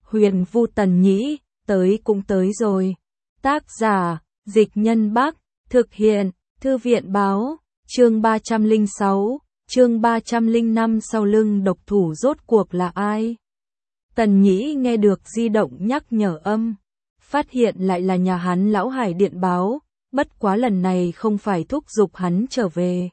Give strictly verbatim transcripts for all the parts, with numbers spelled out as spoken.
Huyền Vu Tần Nhĩ, tới cũng tới rồi. Tác giả, Dịch Nhân Bắc, thực hiện, Thư viện Báo, chương ba trăm lẻ sáu, chương ba trăm lẻ năm sau lưng độc thủ rốt cuộc là ai? Tần Nhĩ nghe được di động nhắc nhở âm, phát hiện lại là nhà hắn Lão Hải điện báo, bất quá lần này không phải thúc giục hắn trở về,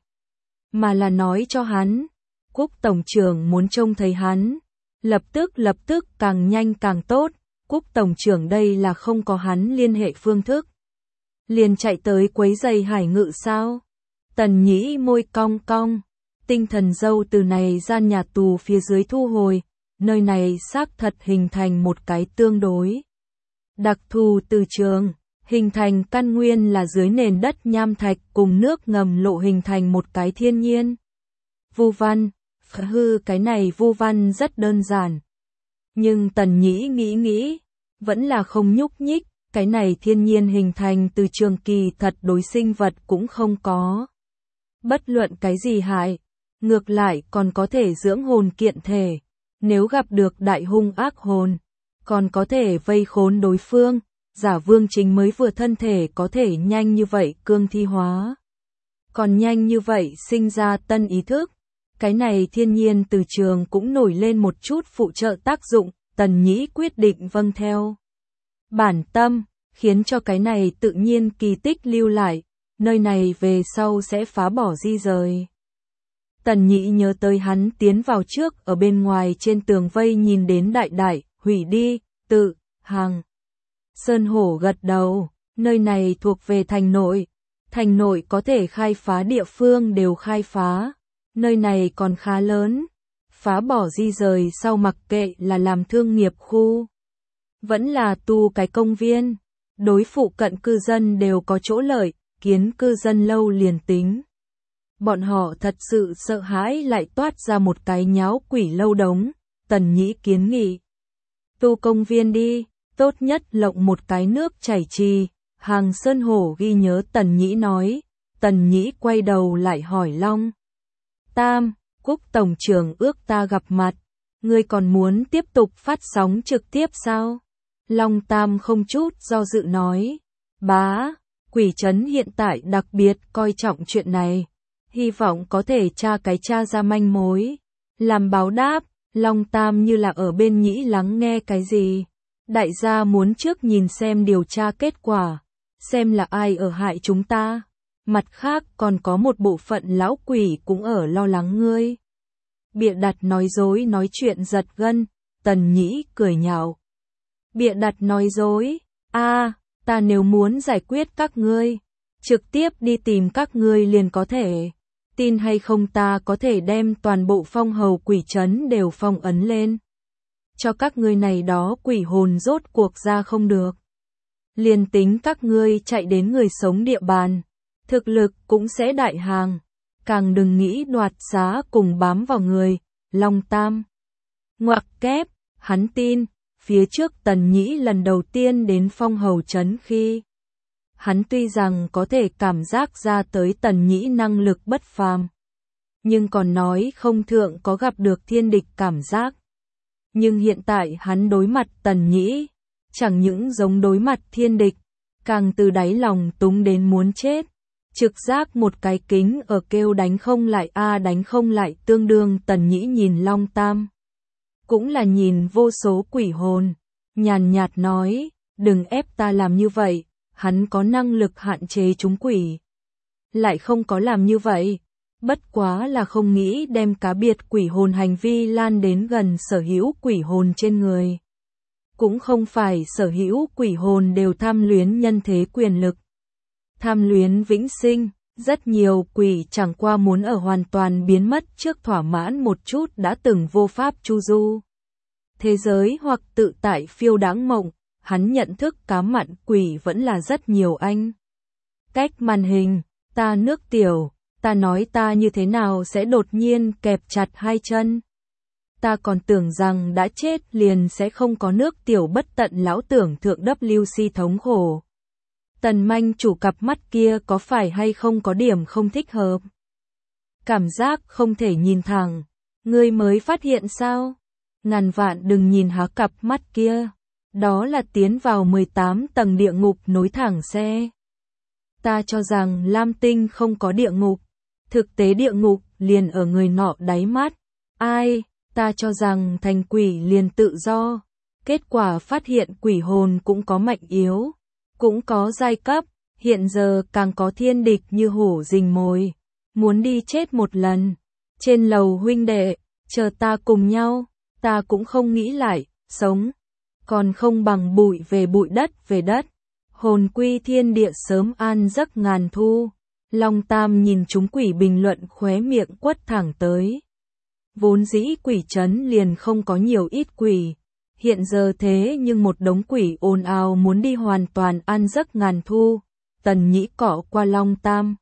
mà là nói cho hắn, Cúc tổng trưởng muốn trông thấy hắn, lập tức lập tức càng nhanh càng tốt, Cúc tổng trưởng đây là không có hắn liên hệ phương thức. Liền chạy tới quấy giày Hải Ngự sao? Tần Nhĩ môi cong cong, tinh thần dâu từ này gian nhà tù phía dưới thu hồi, nơi này xác thật hình thành một cái tương đối đặc thù từ trường, hình thành căn nguyên là dưới nền đất nham thạch cùng nước ngầm lộ hình thành một cái thiên nhiên vu văn. Hư cái này vu văn rất đơn giản, nhưng Tần Nhĩ nghĩ nghĩ, vẫn là không nhúc nhích, cái này thiên nhiên hình thành từ trường kỳ thật đối sinh vật cũng không có bất luận cái gì hại, ngược lại còn có thể dưỡng hồn kiện thể, nếu gặp được đại hung ác hồn, còn có thể vây khốn đối phương, giả vương chính mới vừa thân thể có thể nhanh như vậy cương thi hóa, còn nhanh như vậy sinh ra tân ý thức. Cái này thiên nhiên từ trường cũng nổi lên một chút phụ trợ tác dụng, Tần Nhĩ quyết định vâng theo bản tâm, khiến cho cái này tự nhiên kỳ tích lưu lại, nơi này về sau sẽ phá bỏ di rời. Tần Nhĩ nhớ tới hắn tiến vào trước ở bên ngoài trên tường vây nhìn đến đại đại, hủy đi, tự, hàng. Sơn Hổ gật đầu, nơi này thuộc về thành nội, thành nội có thể khai phá địa phương đều khai phá. Nơi này còn khá lớn, phá bỏ di rời sau mặc kệ là làm thương nghiệp khu, vẫn là tu cái công viên, đối phụ cận cư dân đều có chỗ lợi, kiến cư dân lâu liền tính. Bọn họ thật sự sợ hãi lại toát ra một cái nháo quỷ lâu đống, Tần Nhĩ kiến nghị. Tu công viên đi, tốt nhất lộng một cái nước chảy trì, Hàng Sơn Hổ ghi nhớ Tần Nhĩ nói, Tần Nhĩ quay đầu lại hỏi Long Tam, Cúc tổng trưởng ước ta gặp mặt, ngươi còn muốn tiếp tục phát sóng trực tiếp sao? Long Tam không chút do dự nói, bá, quỷ trấn hiện tại đặc biệt coi trọng chuyện này, hy vọng có thể tra cái tra ra manh mối. Làm báo đáp, Long Tam như là ở bên Nhĩ lắng nghe cái gì. Đại gia muốn trước nhìn xem điều tra kết quả, xem là ai ở hại chúng ta. Mặt khác còn có một bộ phận lão quỷ cũng ở lo lắng ngươi. Bịa đặt nói dối nói chuyện giật gân, Tần Nhĩ cười nhạo. Bịa đặt nói dối, a, ta nếu muốn giải quyết các ngươi, trực tiếp đi tìm các ngươi liền có thể. Tin hay không ta có thể đem toàn bộ phong hầu quỷ trấn đều phong ấn lên. Cho các ngươi này đó quỷ hồn rốt cuộc ra không được. Liền tính các ngươi chạy đến người sống địa bàn. Thực lực cũng sẽ đại hàng, càng đừng nghĩ đoạt giá cùng bám vào người, Long Tam. Ngoặc kép, hắn tin, phía trước Tần Nhĩ lần đầu tiên đến phong hầu trấn khi. Hắn tuy rằng có thể cảm giác ra tới Tần Nhĩ năng lực bất phàm, nhưng còn nói không thượng có gặp được thiên địch cảm giác. Nhưng hiện tại hắn đối mặt Tần Nhĩ, chẳng những giống đối mặt thiên địch, càng từ đáy lòng túng đến muốn chết. Trực giác một cái kính ở kêu đánh không lại a đánh không lại tương đương. Tần Nhĩ nhìn Long Tam, cũng là nhìn vô số quỷ hồn, nhàn nhạt nói, đừng ép ta làm như vậy, hắn có năng lực hạn chế chúng quỷ. Lại không có làm như vậy, bất quá là không nghĩ đem cá biệt quỷ hồn hành vi lan đến gần sở hữu quỷ hồn trên người. Cũng không phải sở hữu quỷ hồn đều tham luyến nhân thế quyền lực. Tham luyến vĩnh sinh, rất nhiều quỷ chẳng qua muốn ở hoàn toàn biến mất trước thỏa mãn một chút đã từng vô pháp chu du. Thế giới hoặc tự tại phiêu đãng mộng, hắn nhận thức cá mặn quỷ vẫn là rất nhiều anh. Cách màn hình, ta nước tiểu, ta nói ta như thế nào sẽ đột nhiên kẹp chặt hai chân. Ta còn tưởng rằng đã chết liền sẽ không có nước tiểu bất tận lão tưởng thượng W C thống khổ. Tần Manh chủ cặp mắt kia có phải hay không có điểm không thích hợp? Cảm giác không thể nhìn thẳng, ngươi mới phát hiện sao? Ngàn vạn đừng nhìn há cặp mắt kia. Đó là tiến vào mười tám tầng địa ngục nối thẳng xe. Ta cho rằng Lam Tinh không có địa ngục. Thực tế địa ngục liền ở người nọ đáy mắt. Ai, ta cho rằng thành quỷ liền tự do. Kết quả phát hiện quỷ hồn cũng có mạnh yếu, cũng có giai cấp, hiện giờ càng có thiên địch như hổ rình mồi. Muốn đi chết một lần. Trên lầu huynh đệ, chờ ta cùng nhau, ta cũng không nghĩ lại, sống. Còn không bằng bụi về bụi đất về đất. Hồn quy thiên địa sớm an giấc ngàn thu. Long Tam nhìn chúng quỷ bình luận khóe miệng quất thẳng tới. Vốn dĩ quỷ trấn liền không có nhiều ít quỷ. Hiện giờ thế nhưng một đống quỷ ồn ào muốn đi hoàn toàn an giấc ngàn thu. Tần Nhĩ cọ qua Long Tam.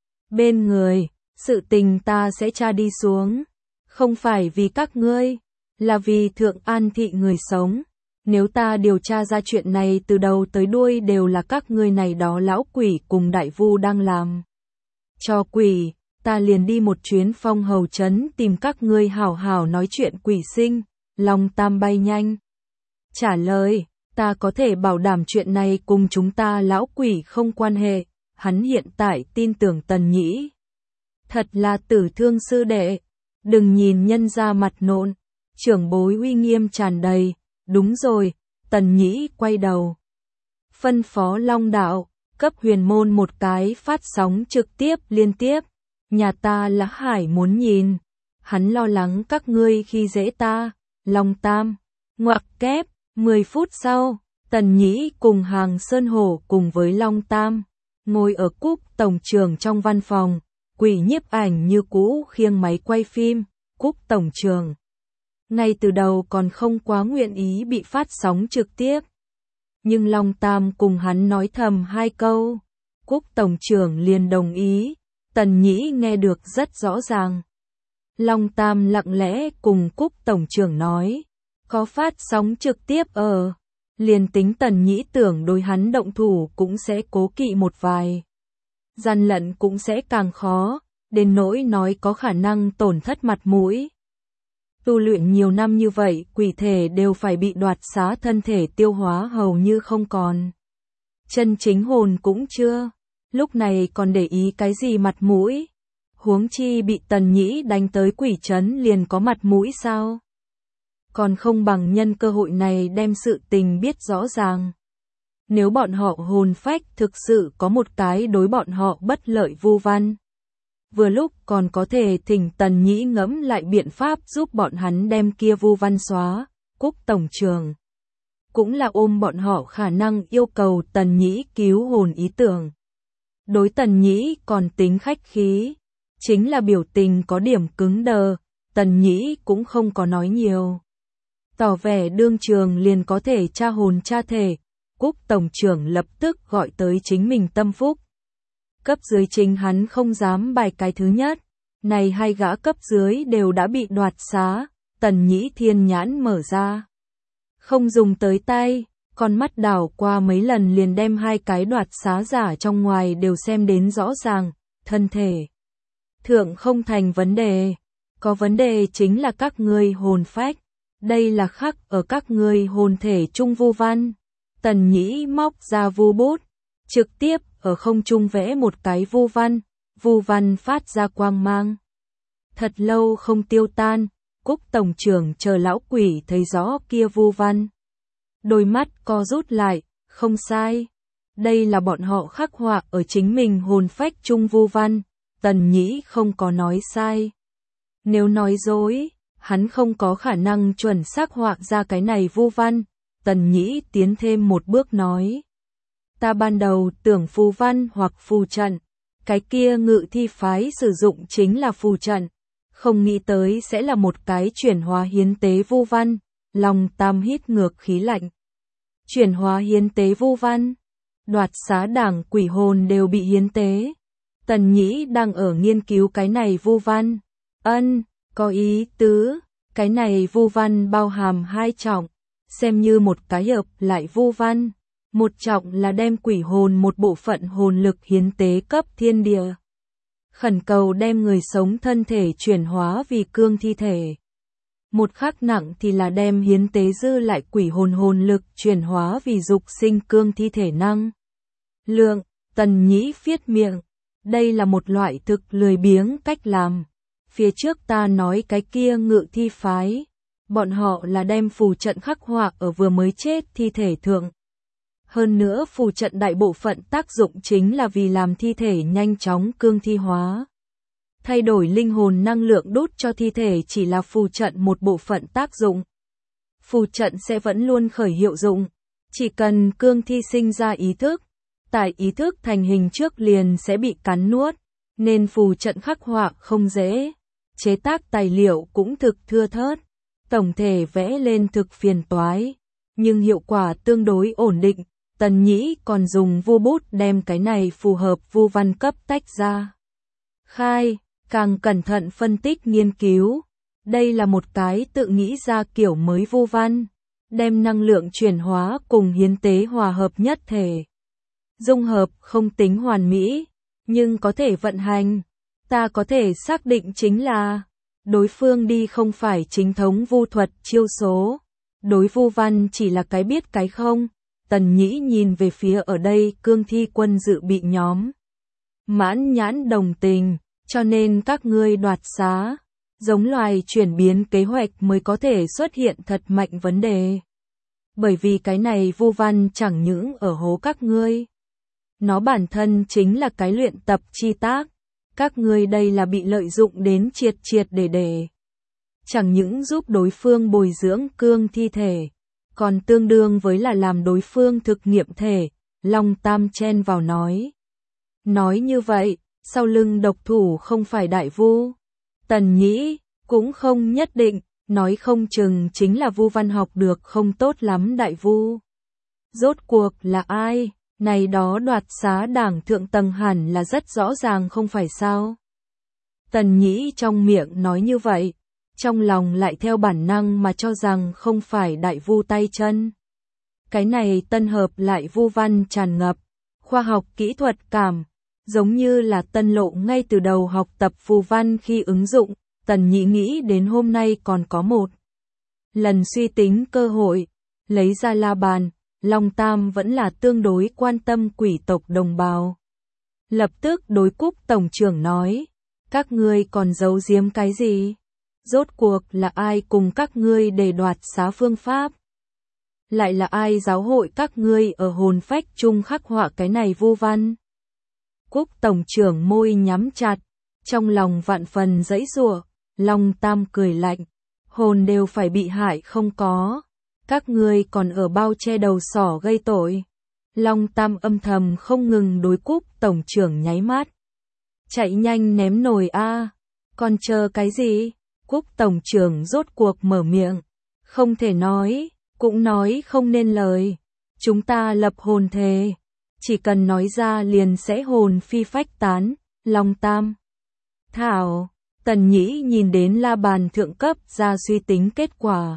Bên người, sự tình ta sẽ tra đi xuống. Không phải vì các ngươi, là vì Thượng An thị người sống. Nếu ta điều tra ra chuyện này từ đầu tới đuôi đều là các ngươi này đó lão quỷ cùng đại vu đang làm. Cho quỷ, ta liền đi một chuyến Phong Hầu trấn tìm các ngươi hảo hảo nói chuyện quỷ sinh. Long Tam bay nhanh trả lời, ta có thể bảo đảm chuyện này cùng chúng ta lão quỷ không quan hệ. Hắn hiện tại tin tưởng Tần Nhĩ. Thật là tử thương sư đệ. Đừng nhìn nhân ra mặt nộn, trưởng bối uy nghiêm tràn đầy. Đúng rồi, Tần Nhĩ quay đầu. Phân phó Long Đạo, cấp huyền môn một cái phát sóng trực tiếp liên tiếp. Nhà ta là hải muốn nhìn. Hắn lo lắng các ngươi khi dễ ta. Long Tam, ngoặc kép, mười phút sau, Tần Nhĩ cùng Hàng Sơn Hổ cùng với Long Tam. Ngồi ở Cúc tổng trưởng trong văn phòng. Quỷ nhiếp ảnh như cũ khiêng máy quay phim. Cúc tổng trưởng ngay từ đầu còn không quá nguyện ý bị phát sóng trực tiếp. Nhưng Long Tam cùng hắn nói thầm hai câu. Cúc tổng trưởng liền đồng ý. Tần Nhĩ nghe được rất rõ ràng. Long Tam lặng lẽ cùng Cúc tổng trưởng nói. Có phát sóng trực tiếp ở. Liền tính Tần Nhĩ tưởng đối hắn động thủ cũng sẽ cố kỵ một vài. Gian lận cũng sẽ càng khó. Đến nỗi nói có khả năng tổn thất mặt mũi. Tu luyện nhiều năm như vậy, quỷ thể đều phải bị đoạt xá thân thể tiêu hóa hầu như không còn. Chân chính hồn cũng chưa, lúc này còn để ý cái gì mặt mũi. Huống chi bị Tần Nhĩ đánh tới quỷ trấn liền có mặt mũi sao? Còn không bằng nhân cơ hội này đem sự tình biết rõ ràng. Nếu bọn họ hồn phách thực sự có một cái đối bọn họ bất lợi vu văn. Vừa lúc còn có thể thỉnh Tần Nhĩ ngẫm lại biện pháp giúp bọn hắn đem kia vu văn xóa. Cúc tổng trưởng cũng là ôm bọn họ khả năng yêu cầu Tần Nhĩ cứu hồn ý tưởng. Đối Tần Nhĩ còn tính khách khí, chính là biểu tình có điểm cứng đờ, Tần Nhĩ cũng không có nói nhiều. Tỏ vẻ đương trường liền có thể tra hồn tra thể. Cúc tổng trưởng lập tức gọi tới chính mình tâm phúc. Cấp dưới chính hắn không dám bài cái thứ nhất. Này hai gã cấp dưới đều đã bị đoạt xá. Tần Nhĩ thiên nhãn mở ra. Không dùng tới tay, con mắt đảo qua mấy lần liền đem hai cái đoạt xá giả trong ngoài đều xem đến rõ ràng. Thân thể thượng không thành vấn đề. Có vấn đề chính là các ngươi hồn phách. Đây là khắc ở các ngươi hồn thể trung vu văn. Tần Nhĩ móc ra vu bút. Trực tiếp ở không trung vẽ một cái vu văn. Vu văn phát ra quang mang. Thật lâu không tiêu tan. Cúc tổng trưởng chờ lão quỷ thấy rõ kia vu văn. Đôi mắt co rút lại. Không sai. Đây là bọn họ khắc họa ở chính mình hồn phách trung vu văn. Tần Nhĩ không có nói sai. Nếu nói dối, hắn không có khả năng chuẩn xác họa ra cái này vu văn. Tần Nhĩ tiến thêm một bước nói. Ta ban đầu tưởng phù văn hoặc phù trận. Cái kia ngự thi phái sử dụng chính là phù trận. Không nghĩ tới sẽ là một cái chuyển hóa hiến tế vu văn. Long Tam hít ngược khí lạnh. Chuyển hóa hiến tế vu văn. Đoạt xá đảng quỷ hồn đều bị hiến tế. Tần Nhĩ đang ở nghiên cứu cái này vu văn. Ân, có ý tứ. Cái này vu văn bao hàm hai trọng. Xem như một cái hợp lại vu văn. Một trọng là đem quỷ hồn một bộ phận hồn lực hiến tế cấp thiên địa. Khẩn cầu đem người sống thân thể chuyển hóa vì cương thi thể. một khắc nặng thì là đem hiến tế dư lại quỷ hồn hồn lực chuyển hóa vì dục sinh cương thi thể năng. Lượng, Tần Nhĩ phiết miệng, đây là một loại thực lười biếng cách làm. Phía trước ta nói cái kia Ngự Thi phái, bọn họ là đem phù trận khắc họa ở vừa mới chết thi thể thượng. Hơn nữa phù trận đại bộ phận tác dụng chính là vì làm thi thể nhanh chóng cương thi hóa. Thay đổi linh hồn năng lượng đút cho thi thể chỉ là phù trận một bộ phận tác dụng. Phù trận sẽ vẫn luôn khởi hiệu dụng, chỉ cần cương thi sinh ra ý thức, tại ý thức thành hình trước liền sẽ bị cắn nuốt, nên phù trận khắc họa không dễ, chế tác tài liệu cũng thực thưa thớt, tổng thể vẽ lên thực phiền toái, nhưng hiệu quả tương đối ổn định. Tần Nhĩ còn dùng vu bút đem cái này phù hợp vu văn cấp tách ra. Khai, càng cẩn thận phân tích nghiên cứu. Đây là một cái tự nghĩ ra kiểu mới vu văn, đem năng lượng chuyển hóa cùng hiến tế hòa hợp nhất thể. Dung hợp không tính hoàn mỹ, nhưng có thể vận hành. Ta có thể xác định chính là đối phương đi không phải chính thống vu thuật chiêu số. Đối vu văn chỉ là cái biết cái không. Tần Nhĩ nhìn về phía ở đây cương thi quân dự bị nhóm. Mãn nhãn đồng tình, cho nên các ngươi đoạt xá, giống loài chuyển biến kế hoạch mới có thể xuất hiện thật mạnh vấn đề. Bởi vì cái này vu văn chẳng những ở hố các ngươi. Nó bản thân chính là cái luyện tập chi tác. Các ngươi đây là bị lợi dụng đến triệt triệt để để. Chẳng những giúp đối phương bồi dưỡng cương thi thể, còn tương đương với là làm đối phương thực nghiệm thể, Long Tam chen vào nói. Nói như vậy, sau lưng độc thủ không phải đại vu. Tần Nhĩ, cũng không nhất định, nói không chừng chính là vu văn học được không tốt lắm đại vu. Rốt cuộc là ai, này đó đoạt xá đảng thượng tầng hẳn là rất rõ ràng không phải sao. Tần Nhĩ trong miệng nói như vậy, trong lòng lại theo bản năng mà cho rằng không phải đại vu tay chân. Cái này tân hợp lại vu văn tràn ngập, khoa học kỹ thuật cảm, giống như là tân lộ ngay từ đầu học tập phù văn khi ứng dụng. Tần Nhĩ nghĩ đến hôm nay còn có một lần suy tính cơ hội, lấy ra la bàn, Long Tam vẫn là tương đối quan tâm quỷ tộc đồng bào. Lập tức đối Cúc tổng trưởng nói, các ngươi còn giấu giếm cái gì? Rốt cuộc là ai cùng các ngươi để đoạt xá phương pháp? Lại là ai giáo hội các ngươi ở hồn phách chung khắc họa cái này vu văn? Cúc tổng trưởng môi nhắm chặt, trong lòng vạn phần dãy giụa. Long Tam cười lạnh, hồn đều phải bị hại không có, các ngươi còn ở bao che đầu sỏ gây tội. Long Tam âm thầm không ngừng đối Cúc tổng trưởng nháy mắt. Chạy nhanh ném nồi a, còn chờ cái gì? Cúc tổng trưởng rốt cuộc mở miệng, không thể nói, cũng nói không nên lời. Chúng ta lập hồn thề, chỉ cần nói ra liền sẽ hồn phi phách tán. Long Tam, thảo. Tần Nhĩ nhìn đến la bàn thượng cấp ra suy tính kết quả.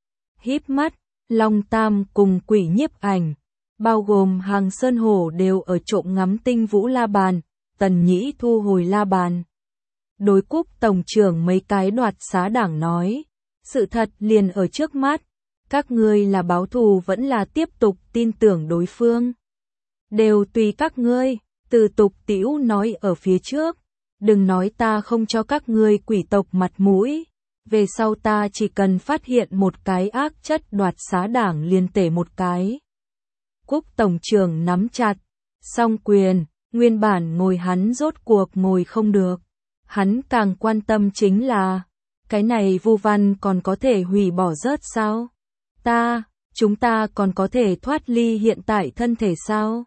Híp mắt, Long Tam cùng quỷ nhiếp ảnh, bao gồm Hàng Sơn Hổ đều ở trộm ngắm tinh vũ la bàn. Tần Nhĩ thu hồi la bàn. Đối Cúc tổng trưởng mấy cái đoạt xá đảng nói, sự thật liền ở trước mắt, các ngươi là báo thù vẫn là tiếp tục tin tưởng đối phương. Đều tùy các ngươi, Từ Tục Tĩu nói ở phía trước. Đừng nói ta không cho các ngươi quỷ tộc mặt mũi, về sau ta chỉ cần phát hiện một cái ác chất đoạt xá đảng liền tể một cái. Cúc tổng trưởng nắm chặt, song quyền, nguyên bản ngồi hắn rốt cuộc ngồi không được. Hắn càng quan tâm chính là, cái này vu văn còn có thể hủy bỏ rớt sao? Ta, chúng ta còn có thể thoát ly hiện tại thân thể sao?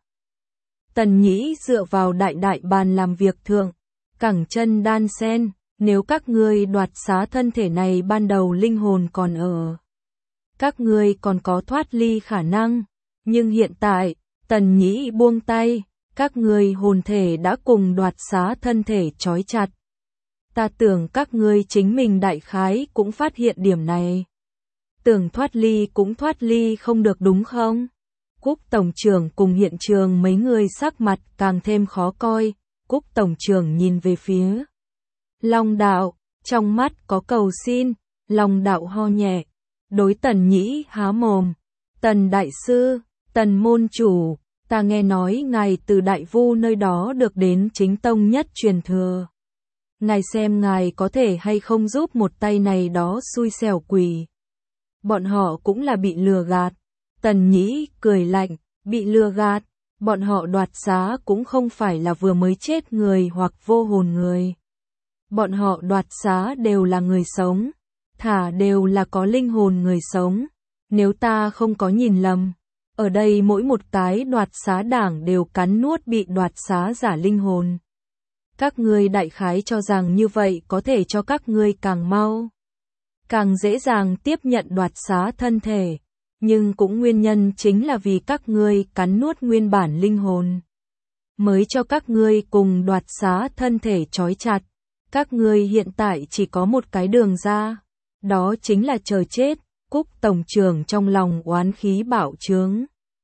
Tần Nhĩ dựa vào đại đại bàn làm việc thượng. Cẳng chân đan sen, nếu các ngươi đoạt xá thân thể này ban đầu linh hồn còn ở. Các ngươi còn có thoát ly khả năng, nhưng hiện tại, Tần Nhĩ buông tay, các ngươi hồn thể đã cùng đoạt xá thân thể trói chặt. Ta tưởng các ngươi chính mình đại khái cũng phát hiện điểm này. Tưởng thoát ly cũng thoát ly không được đúng không? Cúc tổng trưởng cùng hiện trường mấy người sắc mặt càng thêm khó coi. Cúc tổng trưởng nhìn về phía Long đạo, trong mắt có cầu xin, Long đạo ho nhẹ, đối Tần Nhĩ há mồm. Tần đại sư, Tần môn chủ, ta nghe nói ngài từ đại vu nơi đó được đến chính tông nhất truyền thừa. Ngài xem ngài có thể hay không giúp một tay này đó xui xẻo quỷ. Bọn họ cũng là bị lừa gạt. Tần Nhĩ cười lạnh, bị lừa gạt, bọn họ đoạt xá cũng không phải là vừa mới chết người hoặc vô hồn người. Bọn họ đoạt xá đều là người sống, thả đều là có linh hồn người sống. Nếu ta không có nhìn lầm, ở đây mỗi một cái đoạt xá đảng đều cắn nuốt bị đoạt xá giả linh hồn. Các ngươi đại khái cho rằng như vậy có thể cho các ngươi càng mau, càng dễ dàng tiếp nhận đoạt xá thân thể. Nhưng cũng nguyên nhân chính là vì các ngươi cắn nuốt nguyên bản linh hồn, mới cho các ngươi cùng đoạt xá thân thể trói chặt. Các ngươi hiện tại chỉ có một cái đường ra, đó chính là chờ chết. Cúc tổng trưởng trong lòng oán khí bạo trướng,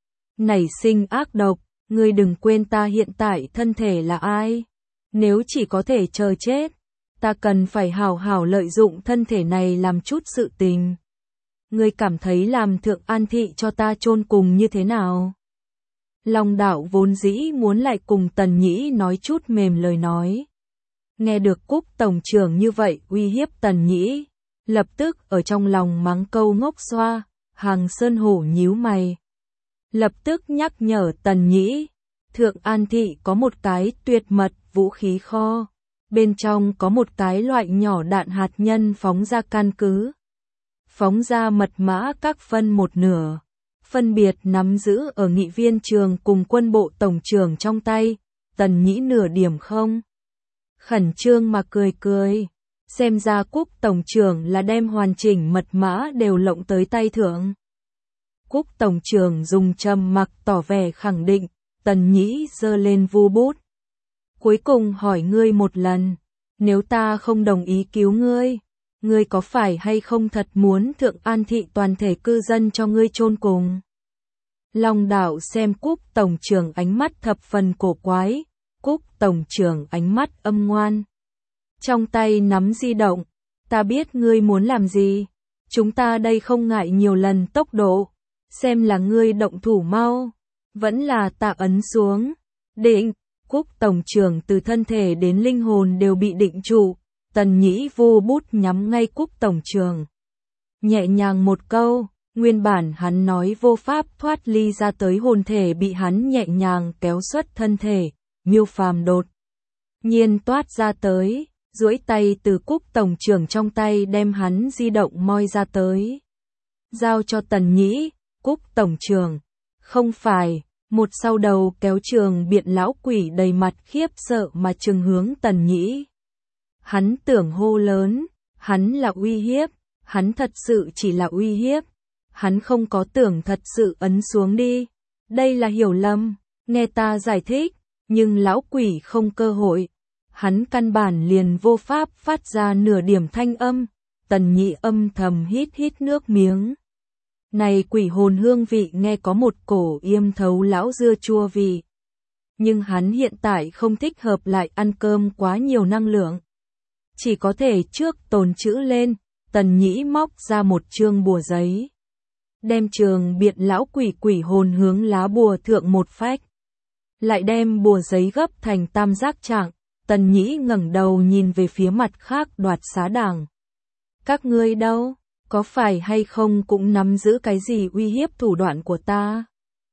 nảy sinh ác độc. Ngươi đừng quên ta hiện tại thân thể là ai. Nếu chỉ có thể chờ chết, ta cần phải hào hào lợi dụng thân thể này làm chút sự tình. Ngươi cảm thấy làm Thượng An Thị cho ta chôn cùng như thế nào? Long đạo vốn dĩ muốn lại cùng Tần Nhĩ nói chút mềm lời nói. Nghe được Cúc tổng trưởng như vậy uy hiếp Tần Nhĩ, lập tức ở trong lòng mắng câu ngốc xoa. Hàng Sơn Hổ nhíu mày, lập tức nhắc nhở Tần Nhĩ, Thượng An Thị có một cái tuyệt mật vũ khí kho, bên trong có một cái loại nhỏ đạn hạt nhân phóng ra căn cứ, phóng ra mật mã các phân một nửa, phân biệt nắm giữ ở nghị viên trường cùng quân bộ tổng trưởng trong tay. Tần Nhĩ nửa điểm không khẩn trương mà cười cười, xem ra Cúc tổng trưởng là đem hoàn chỉnh mật mã đều lộng tới tay Thượng. Cúc tổng trưởng dùng trầm mặc tỏ vẻ khẳng định. Tần Nhĩ giơ lên vu bút, cuối cùng hỏi ngươi một lần, nếu ta không đồng ý cứu ngươi, ngươi có phải hay không thật muốn Thượng An Thị toàn thể cư dân cho ngươi chôn cùng? Long đạo xem Cúc tổng trưởng ánh mắt thập phần cổ quái. Cúc tổng trưởng ánh mắt âm ngoan, trong tay nắm di động, ta biết ngươi muốn làm gì, chúng ta đây không ngại nhiều lần tốc độ, xem là ngươi động thủ mau, vẫn là ta ấn xuống. Định. Cúc tổng trưởng từ thân thể đến linh hồn đều bị định trụ. Tần Nhĩ vô bút nhắm ngay Cúc tổng trưởng, nhẹ nhàng một câu, nguyên bản hắn nói vô pháp thoát ly ra tới hồn thể bị hắn nhẹ nhàng kéo xuất thân thể. Miêu Phàm đột nhiên toát ra tới, duỗi tay từ Cúc tổng trưởng trong tay đem hắn di động moi ra tới, giao cho Tần Nhĩ. Cúc tổng trưởng, không phải. Một sau đầu kéo trường biện lão quỷ đầy mặt khiếp sợ mà trừng hướng Tần Nhĩ. Hắn tưởng hô lớn, hắn là uy hiếp, hắn thật sự chỉ là uy hiếp, hắn không có tưởng thật sự ấn xuống đi. Đây là hiểu lầm, nghe ta giải thích, nhưng lão quỷ không cơ hội. Hắn căn bản liền vô pháp phát ra nửa điểm thanh âm. Tần Nhĩ âm thầm hít hít nước miếng. Này quỷ hồn hương vị nghe có một cổ yêm thấu lão dưa chua vị. Nhưng hắn hiện tại không thích hợp lại ăn cơm quá nhiều năng lượng. Chỉ có thể trước tồn trữ lên. Tần Nhĩ móc ra một chương bùa giấy, đem trường biện lão quỷ quỷ hồn hướng lá bùa thượng một phách, lại đem bùa giấy gấp thành tam giác trạng. Tần Nhĩ ngẩng đầu nhìn về phía mặt khác đoạt xá đảng. Các ngươi đâu? Có phải hay không cũng nắm giữ cái gì uy hiếp thủ đoạn của ta?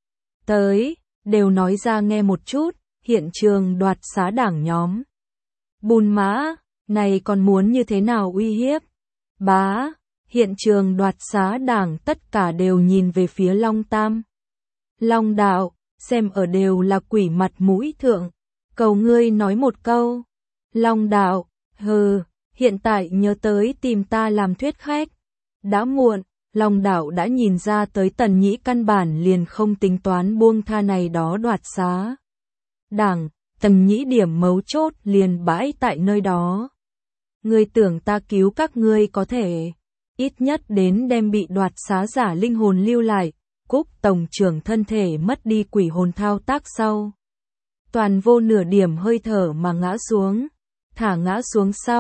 Tới, đều nói ra nghe một chút. Hiện trường đoạt xá đảng nhóm. Bùn mã, này còn muốn như thế nào uy hiếp? Bá, hiện trường đoạt xá đảng tất cả đều nhìn về phía Long Tam. Long đạo, xem ở đều là quỷ mặt mũi thượng, cầu ngươi nói một câu. Long đạo, hừ, hiện tại nhớ tới tìm ta làm thuyết khách. Đã muộn, Long đạo đã nhìn ra tới Tần Nhĩ căn bản liền không tính toán buông tha này đó đoạt xá đảng. Tần Nhĩ điểm mấu chốt liền bãi tại nơi đó. Ngươi tưởng ta cứu các ngươi có thể, ít nhất đến đem bị đoạt xá giả linh hồn lưu lại. Cúc tổng trưởng thân thể mất đi quỷ hồn thao tác sau, toàn vô nửa điểm hơi thở mà ngã xuống. Thả ngã xuống sau,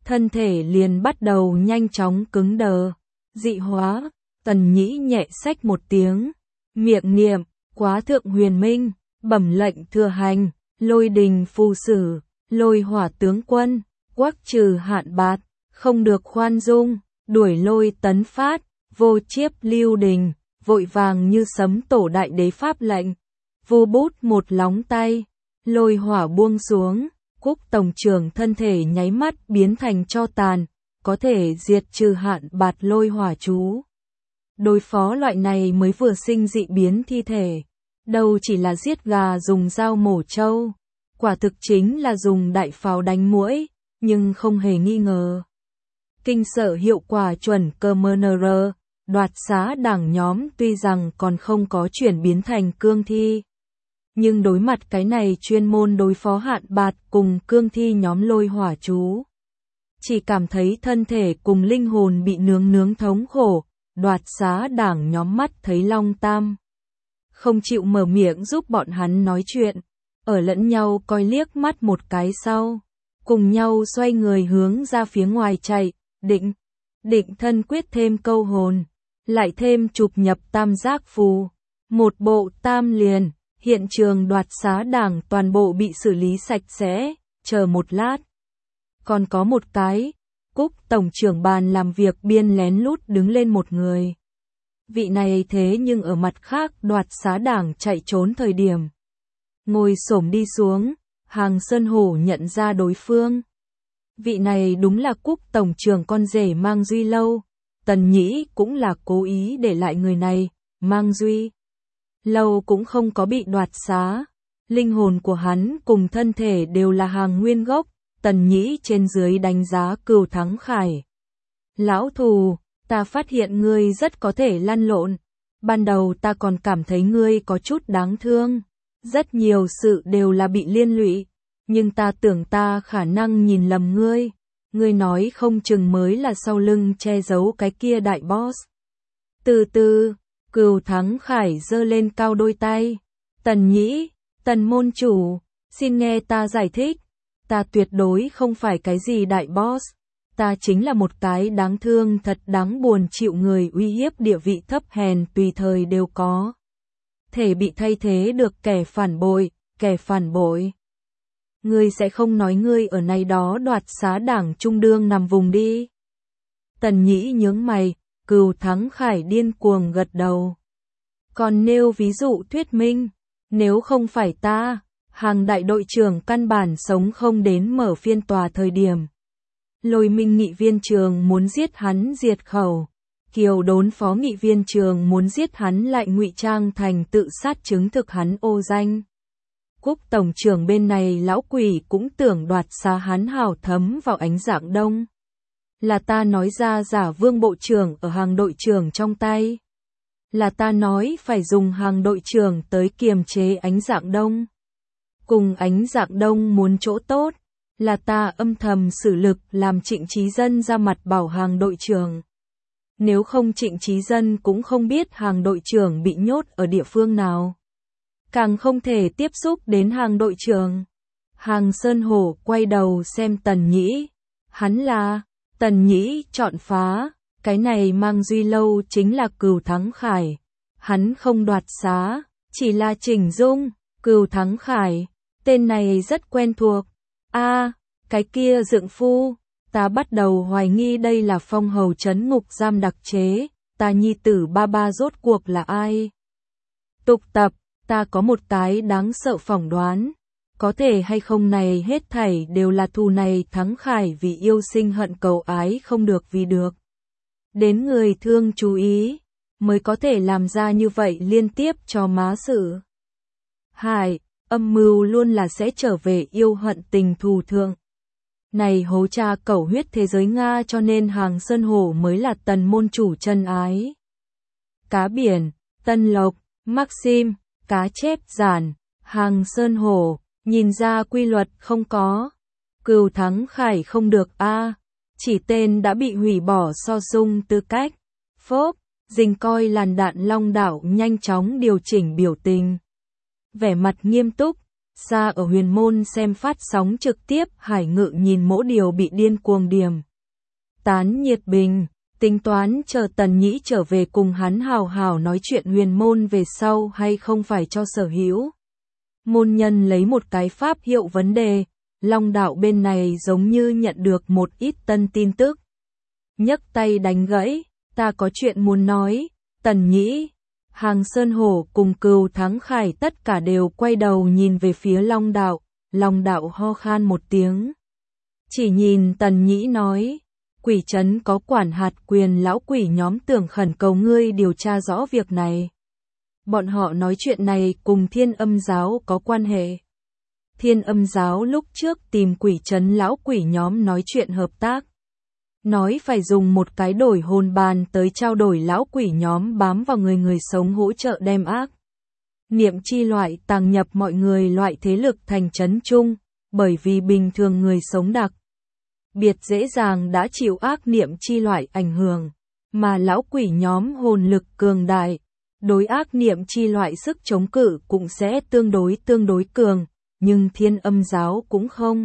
thân thể liền bắt đầu nhanh chóng cứng đờ, dị hóa. Tần Nhĩ nhẹ xách một tiếng, miệng niệm, quá thượng huyền minh, bẩm lệnh thừa hành, lôi đình phù sử, lôi hỏa tướng quân, quắc trừ hạn bạt, không được khoan dung, đuổi lôi tấn phát, vô chiếp lưu đình, vội vàng như sấm tổ đại đế pháp lệnh. Vô bút một lóng tay, lôi hỏa buông xuống, Cúc tổng trưởng thân thể nháy mắt biến thành tro tàn, có thể diệt trừ hạn bạt lôi hỏa chú. Đối phó loại này mới vừa sinh dị biến thi thể, đâu chỉ là giết gà dùng dao mổ trâu, quả thực chính là dùng đại pháo đánh muỗi, nhưng không hề nghi ngờ. Kinh sợ hiệu quả chuẩn cơ mờ nờ rờ, đoạt xá đảng nhóm tuy rằng còn không có chuyển biến thành cương thi. Nhưng đối mặt cái này chuyên môn đối phó hạn bạt cùng cương thi nhóm lôi hỏa chú. Chỉ cảm thấy thân thể cùng linh hồn bị nướng nướng thống khổ, đoạt xá đảng nhóm mắt thấy Long Tam. Không chịu mở miệng giúp bọn hắn nói chuyện, ở lẫn nhau coi liếc mắt một cái sau. Cùng nhau xoay người hướng ra phía ngoài chạy, định, định thân quyết thêm câu hồn, lại thêm chụp nhập tam giác phù. Một bộ tam liền, hiện trường đoạt xá đảng toàn bộ bị xử lý sạch sẽ, chờ một lát. Còn có một cái, Cúc tổng trưởng bàn làm việc biên lén lút đứng lên một người. Vị này thế nhưng ở mặt khác đoạt xá đảng chạy trốn thời điểm. Ngồi xổm đi xuống, Hàng Sơn Hổ nhận ra đối phương. Vị này đúng là Cúc tổng trưởng con rể Mang Duy Lâu. Tần Nhĩ cũng là cố ý để lại người này, Mang Duy Lâu cũng không có bị đoạt xá. Linh hồn của hắn cùng thân thể đều là hàng nguyên gốc. Tần Nhĩ trên dưới đánh giá Cửu Thắng Khải. Lão thù, ta phát hiện ngươi rất có thể lăn lộn. Ban đầu ta còn cảm thấy ngươi có chút đáng thương. Rất nhiều sự đều là bị liên lụy. Nhưng ta tưởng ta khả năng nhìn lầm ngươi. Ngươi nói không chừng mới là sau lưng che giấu cái kia đại boss. Từ từ, Cửu Thắng Khải giơ lên cao đôi tay. Tần Nhĩ, Tần môn chủ, xin nghe ta giải thích. Ta tuyệt đối không phải cái gì đại boss. Ta chính là một cái đáng thương thật đáng buồn chịu người uy hiếp địa vị thấp hèn tùy thời đều có. Thể bị thay thế được kẻ phản bội, kẻ phản bội. Ngươi sẽ không nói ngươi ở này đó đoạt xá đảng trung đương nằm vùng đi. Tần Nhĩ nhướng mày, Cửu Thắng Khải điên cuồng gật đầu. Còn nêu ví dụ thuyết minh, nếu không phải ta, Hàng đại đội trưởng căn bản sống không đến mở phiên tòa thời điểm. Lôi Minh nghị viên trường muốn giết hắn diệt khẩu. Kiều Đốn phó nghị viên trường muốn giết hắn lại ngụy trang thành tự sát chứng thực hắn ô danh. Cúc tổng trưởng bên này lão quỷ cũng tưởng đoạt xá hắn hào thấm vào ánh dạng đông. Là ta nói ra giả Vương bộ trưởng ở Hàng đội trưởng trong tay. Là ta nói phải dùng Hàng đội trưởng tới kiềm chế ánh dạng đông. Cùng ánh dạng đông muốn chỗ tốt, là ta âm thầm sử lực làm Trịnh Chí Dân ra mặt bảo Hàng đội trưởng. Nếu không Trịnh Chí Dân cũng không biết Hàng đội trưởng bị nhốt ở địa phương nào. Càng không thể tiếp xúc đến Hàng đội trưởng. Hàng Sơn Hổ quay đầu xem Tần Nhĩ. Hắn là, Tần Nhĩ chọn phá, cái này Mang Duy Lâu chính là Cửu Thắng Khải. Hắn không đoạt xá, chỉ là chỉnh dung, Cửu Thắng Khải. Tên này rất quen thuộc. A, à, cái kia dượng phu, ta bắt đầu hoài nghi đây là Phong Hầu trấn ngục giam đặc chế, ta nhi tử ba ba rốt cuộc là ai? Tục tập, ta có một cái đáng sợ phỏng đoán, có thể hay không này hết thảy đều là thù này Thắng Khải vì yêu sinh hận cầu ái không được vì được. Đến người thương chú ý, mới có thể làm ra như vậy liên tiếp cho má sự. Hải, âm mưu luôn là sẽ trở về yêu hận tình thù thượng. Này hố cha cẩu huyết thế giới Nga cho nên Hàng Sơn Hổ mới là Tần môn chủ chân ái. Cá biển, Tân Lộc, Maxim, cá chép giản, Hàng Sơn Hổ, nhìn ra quy luật không có. Cửu Thắng Khải không được a, à, chỉ tên đã bị hủy bỏ so dung tư cách. Phốp, dình coi làn đạn Long đảo nhanh chóng điều chỉnh biểu tình. Vẻ mặt nghiêm túc, Xa ở huyền môn xem phát sóng trực tiếp, Hải Ngự nhìn Mỗ Điều bị điên cuồng điểm tán nhiệt bình, tính toán chờ Tần Nhĩ trở về cùng hắn hào hào nói chuyện huyền môn về sau hay không phải cho sở hữu môn nhân lấy một cái pháp hiệu vấn đề. Long đạo bên này giống như nhận được một ít tân tin tức. Nhấc tay đánh gãy, ta có chuyện muốn nói. Tần Nhĩ, Hàng Sơn Hổ cùng Cừu Thắng Khải tất cả đều quay đầu nhìn về phía Long đạo. Long đạo ho khan một tiếng, chỉ nhìn Tần Nhĩ nói, quỷ trấn có quản hạt quyền, lão quỷ nhóm tưởng khẩn cầu ngươi điều tra rõ việc này. Bọn họ nói chuyện này cùng Thiên Âm giáo có quan hệ. Thiên Âm giáo lúc trước tìm quỷ trấn lão quỷ nhóm nói chuyện hợp tác. Nói phải dùng một cái đổi hồn bàn tới trao đổi lão quỷ nhóm bám vào người người sống hỗ trợ đem ác niệm chi loại tàng nhập mọi người loại thế lực thành trấn chung, bởi vì bình thường người sống đặc biệt dễ dàng đã chịu ác niệm chi loại ảnh hưởng, mà lão quỷ nhóm hồn lực cường đại, đối ác niệm chi loại sức chống cự cũng sẽ tương đối tương đối cường, nhưng Thiên Âm giáo cũng không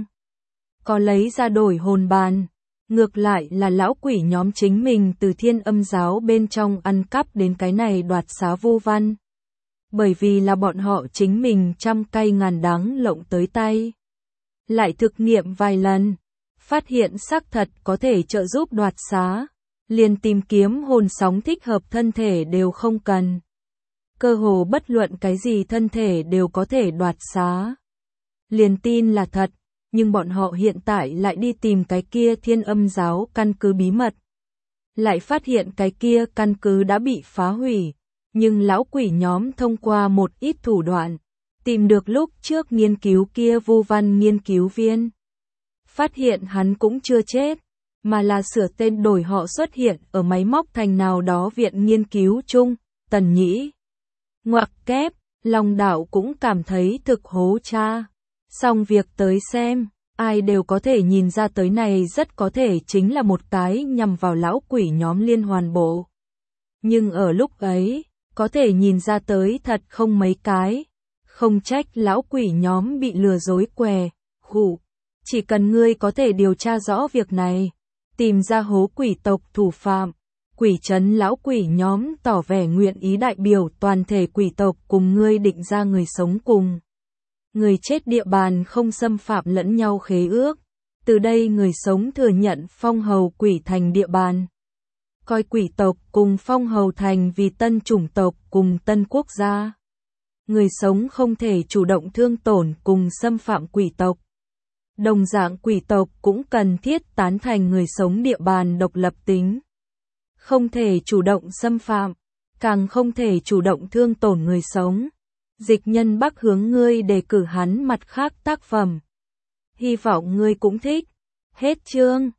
có lấy ra đổi hồn bàn. Ngược lại là lão quỷ nhóm chính mình từ Thiên Âm giáo bên trong ăn cắp đến cái này đoạt xá vô văn. Bởi vì là bọn họ chính mình trăm cây ngàn đắng lộng tới tay. Lại thực nghiệm vài lần, phát hiện xác thật có thể trợ giúp đoạt xá, liền tìm kiếm hồn sóng thích hợp thân thể đều không cần. Cơ hồ bất luận cái gì thân thể đều có thể đoạt xá. Liền tin là thật. Nhưng bọn họ hiện tại lại đi tìm cái kia Thiên Âm giáo căn cứ bí mật. Lại phát hiện cái kia căn cứ đã bị phá hủy. Nhưng lão quỷ nhóm thông qua một ít thủ đoạn, tìm được lúc trước nghiên cứu kia vô văn nghiên cứu viên. Phát hiện hắn cũng chưa chết, mà là sửa tên đổi họ xuất hiện ở máy móc thành nào đó viện nghiên cứu chung. Tần Nhĩ ngoặc kép, Long đạo cũng cảm thấy thực hố cha. Xong việc tới xem, ai đều có thể nhìn ra tới này rất có thể chính là một cái nhằm vào lão quỷ nhóm liên hoàn bộ. Nhưng ở lúc ấy, có thể nhìn ra tới thật không mấy cái. Không trách lão quỷ nhóm bị lừa dối què, khủ. Chỉ cần ngươi có thể điều tra rõ việc này, tìm ra hố quỷ tộc thủ phạm, quỷ trấn lão quỷ nhóm tỏ vẻ nguyện ý đại biểu toàn thể quỷ tộc cùng ngươi định ra người sống cùng người chết địa bàn không xâm phạm lẫn nhau khế ước. Từ đây người sống thừa nhận phong hầu quỷ thành địa bàn. Coi quỷ tộc cùng phong hầu thành vì tân chủng tộc cùng tân quốc gia. Người sống không thể chủ động thương tổn cùng xâm phạm quỷ tộc. Đồng dạng quỷ tộc cũng cần thiết tán thành người sống địa bàn độc lập tính. Không thể chủ động xâm phạm, càng không thể chủ động thương tổn người sống. Dịch Nhân Bắc hướng ngươi đề cử hắn mặt khác tác phẩm. Hy vọng ngươi cũng thích. Hết chương.